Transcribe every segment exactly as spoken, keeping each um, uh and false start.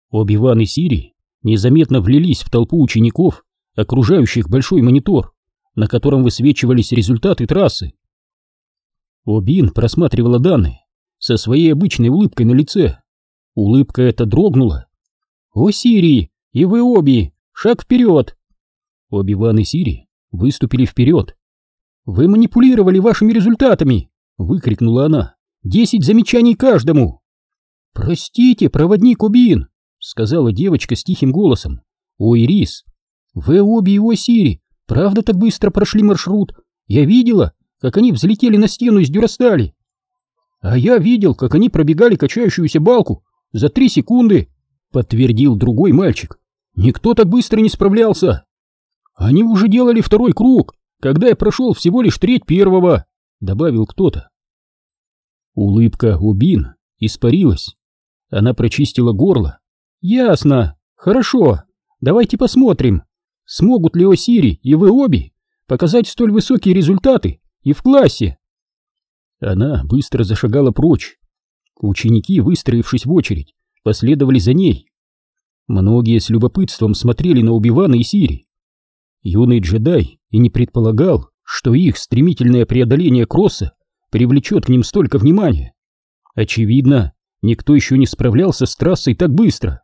Оби-Ван и Сири незаметно влились в толпу учеников, окружающих большой монитор, на котором высвечивались результаты трассы. Обин просматривала данные со своей обычной улыбкой на лице. Улыбка эта дрогнула. «О, Сири, и вы обе! Шаг вперед!» Оби-Ван и Сири выступили вперед. «Вы манипулировали вашими результатами!» — выкрикнула она. «Десять замечаний каждому!» «Простите, проводник Обин!» — сказала девочка с тихим голосом. «Ой, Рис, вы обе и о Сири правда так быстро прошли маршрут? Я видела, как они взлетели на стену из дюрастали. А я видел, как они пробегали качающуюся балку за три секунды», — подтвердил другой мальчик. «Никто так быстро не справлялся. Они уже делали второй круг, когда я прошел всего лишь треть первого», — добавил кто-то. Улыбка Обин испарилась. Она прочистила горло. «Ясно. Хорошо. Давайте посмотрим, смогут ли О-Сири и вы обе показать столь высокие результаты и в классе». Она быстро зашагала прочь. Ученики, выстроившись в очередь, последовали за ней. Многие с любопытством смотрели на Оби-Вана и Сири. Юный джедай и не предполагал, что их стремительное преодоление кросса привлечет к ним столько внимания. Очевидно, никто еще не справлялся с трассой так быстро.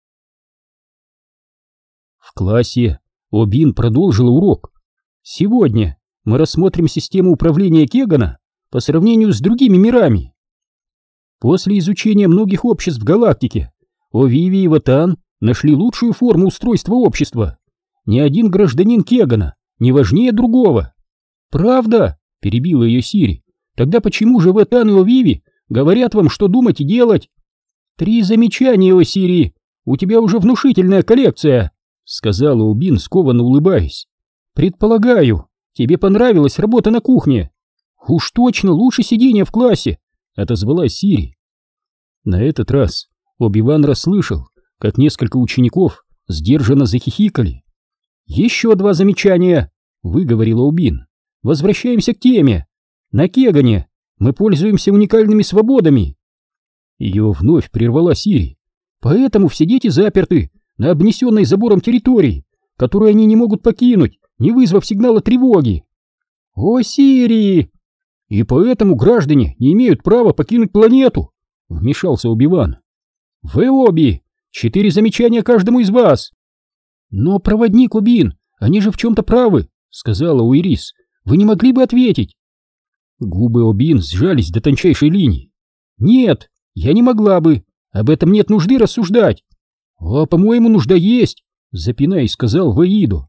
В классе Обин продолжила урок. «Сегодня мы рассмотрим систему управления Кегана по сравнению с другими мирами. После изучения многих обществ в галактике О-Виви и Ватан нашли лучшую форму устройства общества. Ни один гражданин Кегана не важнее другого». «Правда?» — перебила ее Сири. «Тогда почему же Ватан и О-Виви говорят вам, что думать и делать?» «Три замечания, О-Сири, у тебя уже внушительная коллекция», — сказала Обин, скованно улыбаясь. «Предполагаю, тебе понравилась работа на кухне». «Уж точно лучше сидения в классе», — отозвалась Сири. На этот раз Оби-Ван расслышал, как несколько учеников сдержанно захихикали. «Еще два замечания», — выговорила Обин. «Возвращаемся к теме. На Кегане мы пользуемся уникальными свободами». Ее вновь прервала Сири. «Поэтому все дети заперты на обнесенной забором территории, которую они не могут покинуть, не вызвав сигнала тревоги». «О, Сири!» «И поэтому граждане не имеют права покинуть планету», — вмешался Оби-Ван. «Вы обе! Четыре замечания каждому из вас!» «Но, проводник Обин, они же в чем-то правы», — сказала Уирис. «Вы не могли бы ответить?» Губы Обин сжались до тончайшей линии. «Нет, я не могла бы. Об этом нет нужды рассуждать». «А, по-моему, нужда есть», — запинаясь, сказал Ваидо.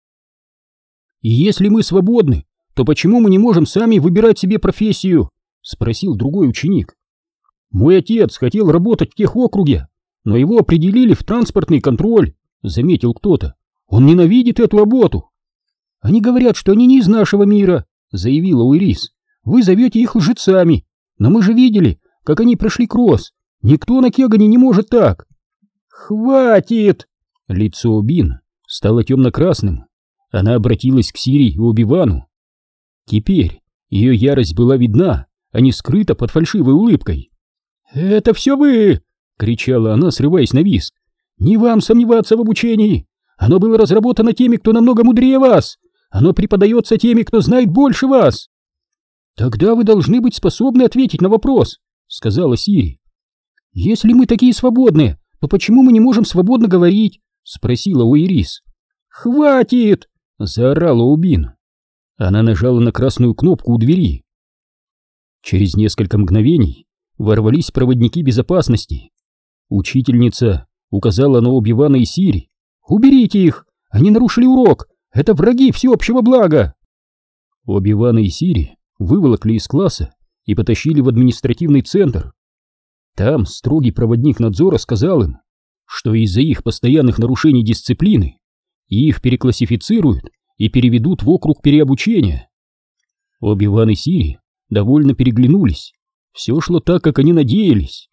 «И если мы свободны, то почему мы не можем сами выбирать себе профессию?» — спросил другой ученик. «Мой отец хотел работать в техокруге, но его определили в транспортный контроль», — заметил кто-то. «Он ненавидит эту работу». «Они говорят, что они не из нашего мира», — заявила Уирис. «Вы зовете их лжецами, но мы же видели, как они прошли кросс. Никто на Кегане не может так». «Хватит!» Лицо Обин стало темно-красным. Она обратилась к Сири и Оби-Вану. Теперь ее ярость была видна, а не скрыта под фальшивой улыбкой. «Это все вы!» — кричала она, срываясь на визг. «Не вам сомневаться в обучении! Оно было разработано теми, кто намного мудрее вас! Оно преподается теми, кто знает больше вас!» «Тогда вы должны быть способны ответить на вопрос», — сказала Сири. «Если мы такие свободные, то почему мы не можем свободно говорить?» — спросила Уирис. «Хватит!» — заорала Обин. Она нажала на красную кнопку у двери. Через несколько мгновений ворвались проводники безопасности. Учительница указала на Оби-Вана и Сири. «Уберите их! Они нарушили урок! Это враги всеобщего блага!» Оби-Вана и Сири выволокли из класса и потащили в административный центр. Там строгий проводник надзора сказал им, что из-за их постоянных нарушений дисциплины их переклассифицируют и переведут в округ переобучения. Оби-Ван и Сири довольно переглянулись. Все шло так, как они надеялись.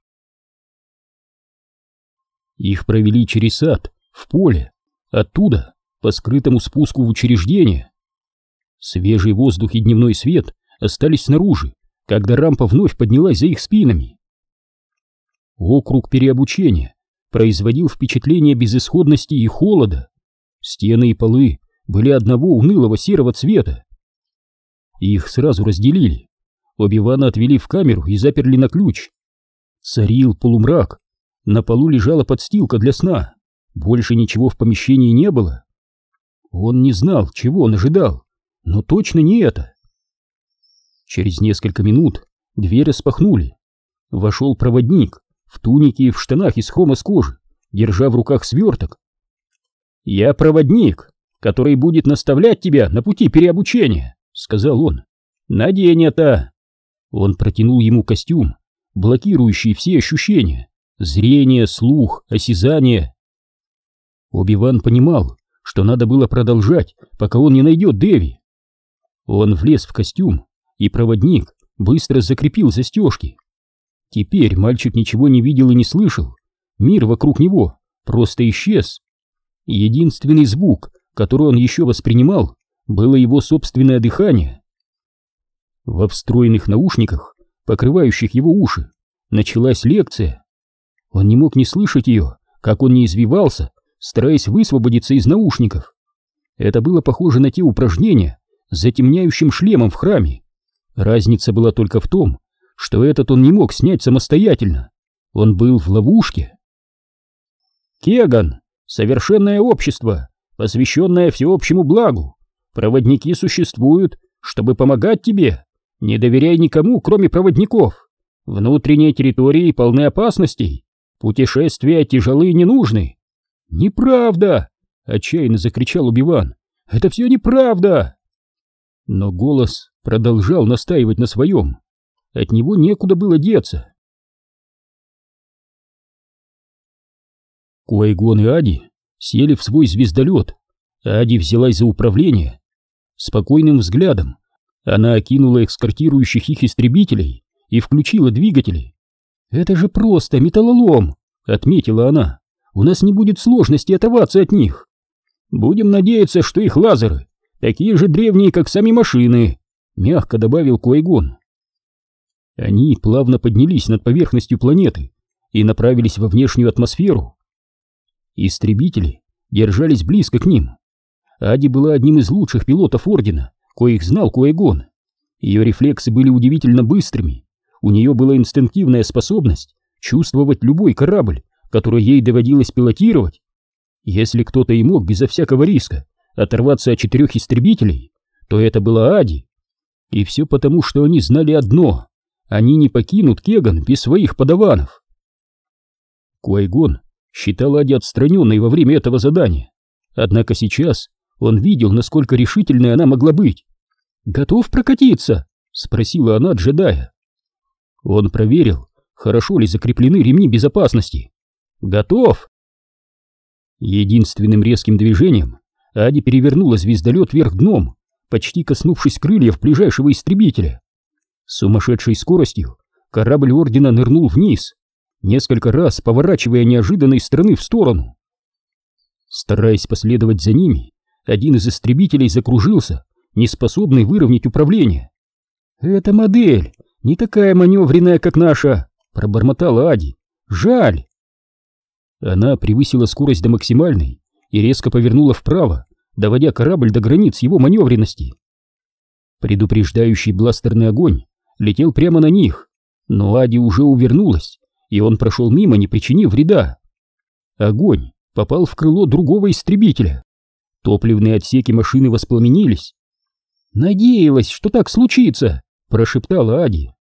Их провели через сад, в поле, оттуда по скрытому спуску в учреждение. Свежий воздух и дневной свет остались снаружи, когда рампа вновь поднялась за их спинами. Округ переобучения производил впечатление безысходности и холода. Стены и полы были одного унылого серого цвета. Их сразу разделили. Оби-Вана отвели в камеру и заперли на ключ. Царил полумрак. На полу лежала подстилка для сна. Больше ничего в помещении не было. Он не знал, чего он ожидал, но точно не это. Через несколько минут дверь распахнули. Вошел проводник в тунике и в штанах из хрома с кожи, держа в руках сверток. «Я проводник, который будет наставлять тебя на пути переобучения», — сказал он. «Надень это». Он протянул ему костюм, блокирующий все ощущения: зрение, слух, осязание. Оби-Ван понимал, что надо было продолжать, пока он не найдет Дэви. Он влез в костюм, и проводник быстро закрепил застежки. Теперь мальчик ничего не видел и не слышал. Мир вокруг него просто исчез. Единственный звук, который он еще воспринимал, было его собственное дыхание. Во встроенных наушниках, покрывающих его уши, началась лекция. Он не мог не слышать ее, как он не извивался, стараясь высвободиться из наушников. Это было похоже на те упражнения с затемняющим шлемом в храме. Разница была только в том, что этот он не мог снять самостоятельно. Он был в ловушке. «Кеган — совершенное общество, посвященное всеобщему благу. Проводники существуют, чтобы помогать тебе. Не доверяй никому, кроме проводников. Внутренние территории полны опасностей. Путешествия тяжелы и ненужны». «Неправда!» — отчаянно закричал Оби-Ван. «Это все неправда!» Но голос продолжал настаивать на своем. От него некуда было деться. Куай-Гон и Ади сели в свой звездолет. Ади взялась за управление. Спокойным взглядом она окинула эскортирующих их истребителей и включила двигатели. «Это же просто металлолом!» — отметила она. «У нас не будет сложности оторваться от них. Будем надеяться, что их лазеры такие же древние, как сами машины», — мягко добавил Куай-Гон. Они плавно поднялись над поверхностью планеты и направились во внешнюю атмосферу. Истребители держались близко к ним. Ади была одним из лучших пилотов Ордена, коих знал Куай-Гон. Ее рефлексы были удивительно быстрыми. У нее была инстинктивная способность чувствовать любой корабль, который ей доводилось пилотировать. Если кто-то и мог безо всякого риска оторваться от четырех истребителей, то это была Ади. И все потому, что они знали одно: они не покинут Кеган без своих подаванов. Куай-Гон считал Ади отстраненной во время этого задания, однако сейчас он видел, насколько решительной она могла быть. «Готов прокатиться?» — спросила она джедая. Он проверил, хорошо ли закреплены ремни безопасности. «Готов!» Единственным резким движением Ади перевернула звездолет вверх дном, почти коснувшись крыльев ближайшего истребителя. С сумасшедшей скоростью корабль Ордена нырнул вниз, несколько раз поворачивая неожиданно из стороны в сторону. Стараясь последовать за ними, один из истребителей закружился, неспособный выровнять управление. «Эта модель не такая маневренная, как наша», — пробормотала Ади. «Жаль». Она превысила скорость до максимальной и резко повернула вправо, доводя корабль до границ его маневренности. Предупреждающий бластерный огонь летел прямо на них, но Ади уже увернулась, и он прошел мимо, не причинив вреда. Огонь попал в крыло другого истребителя. Топливные отсеки машины воспламенились. «Надеялась, что так случится», — прошептала Ади.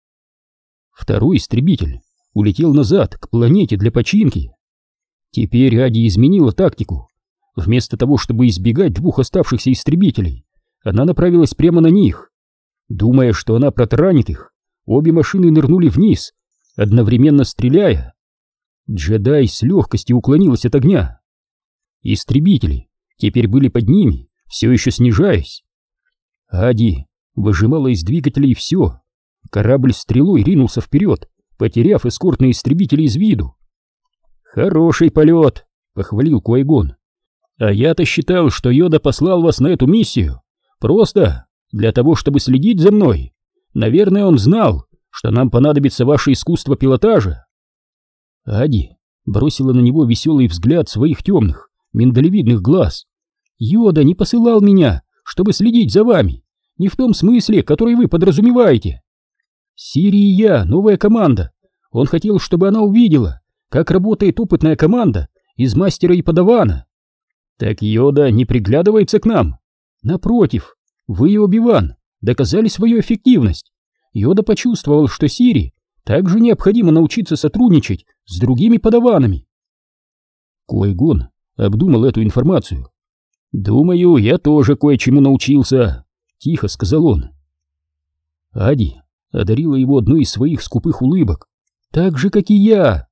Второй истребитель улетел назад к планете для починки. Теперь Ади изменила тактику. Вместо того, чтобы избегать двух оставшихся истребителей, она направилась прямо на них. Думая, что она протаранит их, обе машины нырнули вниз, одновременно стреляя. Джедай с легкостью уклонилась от огня. Истребители теперь были под ними, все еще снижаясь. Ади выжимала из двигателей все. Корабль стрелой ринулся вперед, потеряв эскортные истребители из виду. «Хороший полет», — похвалил Куай-Гон. «А я-то считал, что Йода послал вас на эту миссию просто для того, чтобы следить за мной. Наверное, он знал, что нам понадобится ваше искусство пилотажа». Ади бросила на него веселый взгляд своих темных, миндалевидных глаз. «Йода не посылал меня, чтобы следить за вами, не в том смысле, который вы подразумеваете. Сири и я — новая команда. Он хотел, чтобы она увидела, как работает опытная команда из мастера и подавана. Так Йода не приглядывается к нам. Напротив, вы и Оби-Ван доказали свою эффективность. Йода почувствовал, что Сири также необходимо научиться сотрудничать с другими подаванами». Куай-Гон обдумал эту информацию. «Думаю, я тоже кое-чему научился», — тихо сказал он. Ади одарила его одной из своих скупых улыбок, так же, как и я.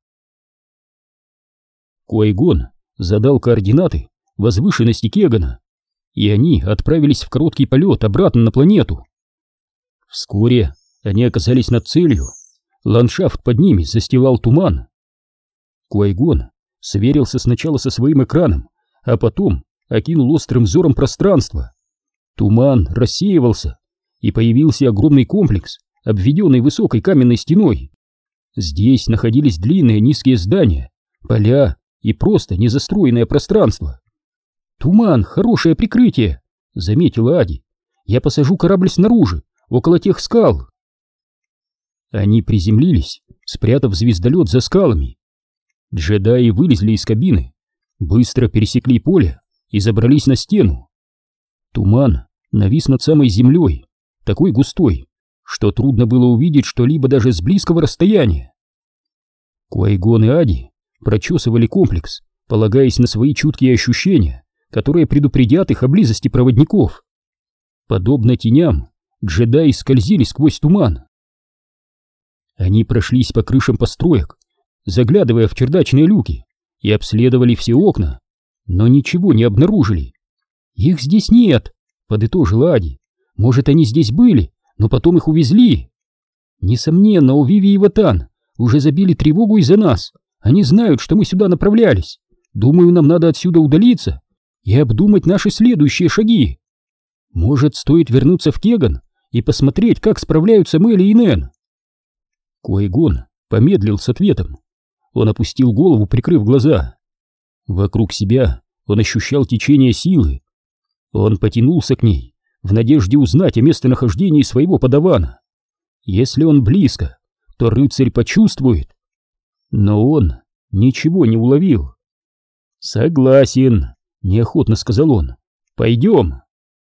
Куай-Гон задал координаты возвышенности Кегана, и они отправились в короткий полет обратно на планету. Вскоре они оказались над целью. Ландшафт под ними застилал туман. Куай-Гон сверился сначала со своим экраном, а потом окинул острым взором пространство. Туман рассеивался, и появился огромный комплекс, обведенный высокой каменной стеной. Здесь находились длинные низкие здания, поля и просто незастроенное пространство. «Туман — хорошее прикрытие», — заметила Ади. «Я посажу корабль снаружи, около тех скал». Они приземлились, спрятав звездолет за скалами. Джедаи вылезли из кабины, быстро пересекли поле и забрались на стену. Туман навис над самой землей, такой густой, что трудно было увидеть что-либо даже с близкого расстояния. Куай-Гон и Ади прочесывали комплекс, полагаясь на свои чуткие ощущения, которые предупредят их о близости проводников. Подобно теням, джедаи скользили сквозь туман. Они прошлись по крышам построек, заглядывая в чердачные люки, и обследовали все окна, но ничего не обнаружили. «Их здесь нет», — подытожила Ади. «Может, они здесь были, но потом их увезли». «Несомненно, Овиви и Ватан уже забили тревогу из-за нас. Они знают, что мы сюда направлялись. Думаю, нам надо отсюда удалиться и обдумать наши следующие шаги. Может, стоит вернуться в Кеган и посмотреть, как справляются Мелли и Нэн?» Куай-Гон помедлил с ответом. Он опустил голову, прикрыв глаза. Вокруг себя он ощущал течение силы. Он потянулся к ней в надежде узнать о местонахождении своего подавана. Если он близко, то рыцарь почувствует. Но он ничего не уловил. «Согласен», — неохотно сказал он. «Пойдем».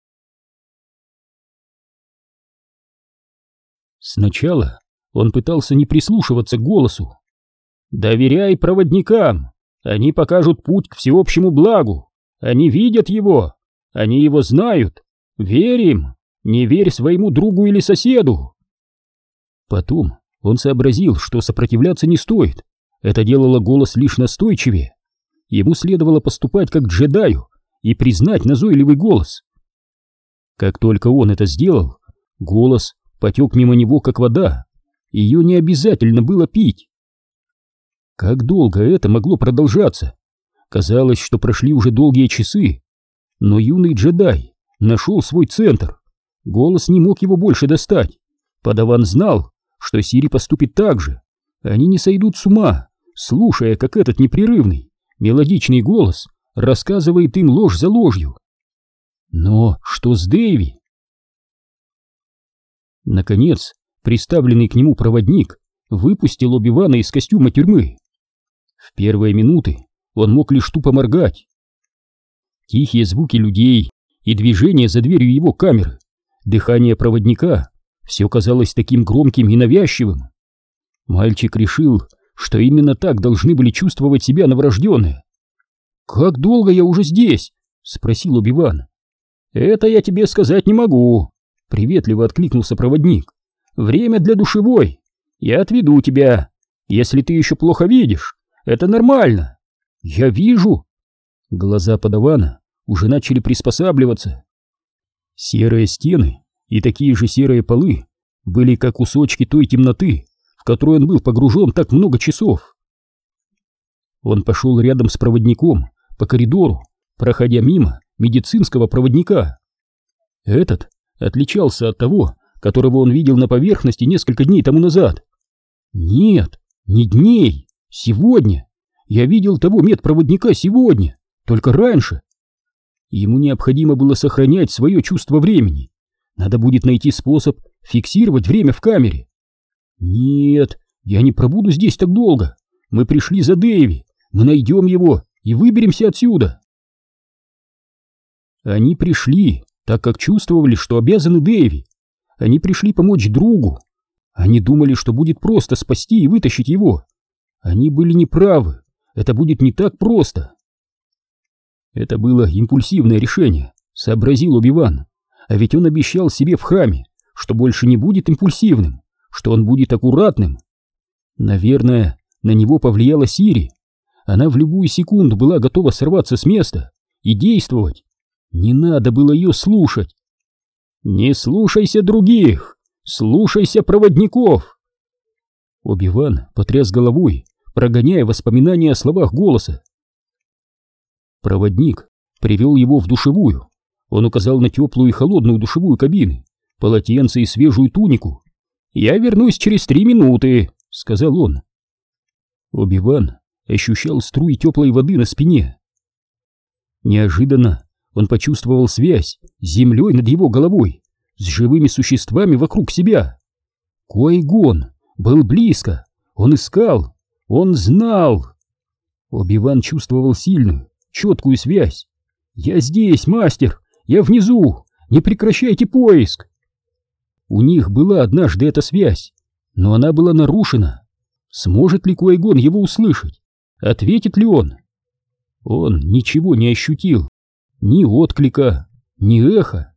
Сначала он пытался не прислушиваться к голосу. «Доверяй проводникам, они покажут путь к всеобщему благу, они видят его, они его знают, верь им, не верь своему другу или соседу». Потом он сообразил, что сопротивляться не стоит, это делало голос лишь настойчивее. Ему следовало поступать как джедаю и признать назойливый голос. Как только он это сделал, голос потек мимо него, как вода. Ее не обязательно было пить. Как долго это могло продолжаться? Казалось, что прошли уже долгие часы. Но юный джедай нашел свой центр. Голос не мог его больше достать. Подаван знал, что Сири поступит так же. Они не сойдут с ума, слушая, как этот непрерывный, мелодичный голос рассказывает им ложь за ложью. Но что с Дэйви? Наконец, приставленный к нему проводник выпустил Оби-Вана из костюма тюрьмы. В первые минуты он мог лишь тупо моргать. Тихие звуки людей и движения за дверью его камеры, дыхание проводника — все казалось таким громким и навязчивым. Мальчик решил, что именно так должны были чувствовать себя новорожденные. «Как долго я уже здесь?» — спросил Оби-Ван. «Это я тебе сказать не могу», — приветливо откликнулся проводник. «Время для душевой. Я отведу тебя. Если ты еще плохо видишь, это нормально». «Я вижу». Глаза подавана уже начали приспосабливаться. Серые стены и такие же серые полы были как кусочки той темноты, в которую он был погружен так много часов. Он пошел рядом с проводником по коридору, проходя мимо медицинского проводника. Этот отличался от того, которого он видел на поверхности несколько дней тому назад. Нет, не дней, сегодня. Я видел того медпроводника сегодня, только раньше. Ему необходимо было сохранять свое чувство времени. Надо будет найти способ фиксировать время в камере. Нет, я не пробуду здесь так долго. Мы пришли за Дэйви, мы найдем его и выберемся отсюда. Они пришли, так как чувствовали, что обязаны Дэйви. Они пришли помочь другу. Они думали, что будет просто спасти и вытащить его. Они были неправы. Это будет не так просто. Это было импульсивное решение, сообразил Оби-Ван. А ведь он обещал себе в храме, что больше не будет импульсивным, что он будет аккуратным. Наверное, на него повлияла Сири. Она в любую секунду была готова сорваться с места и действовать. Не надо было ее слушать. «Не слушайся других, слушайся проводников!» Оби-Ван потряс головой, прогоняя воспоминания о словах голоса. Проводник привел его в душевую. Он указал на теплую и холодную душевую кабины, полотенце и свежую тунику. «Я вернусь через три минуты», — сказал он. Оби-Ван ощущал струи теплой воды на спине. Неожиданно он почувствовал связь с землей над его головой, с живыми существами вокруг себя. Ки-Гон был близко, он искал, он знал. Оби-Ван чувствовал сильную, четкую связь. «Я здесь, мастер! Я внизу! Не прекращайте поиск!» У них была однажды эта связь, но она была нарушена. Сможет ли Ки-Гон его услышать? Ответит ли он? Он ничего не ощутил. Ни отклика, ни эха.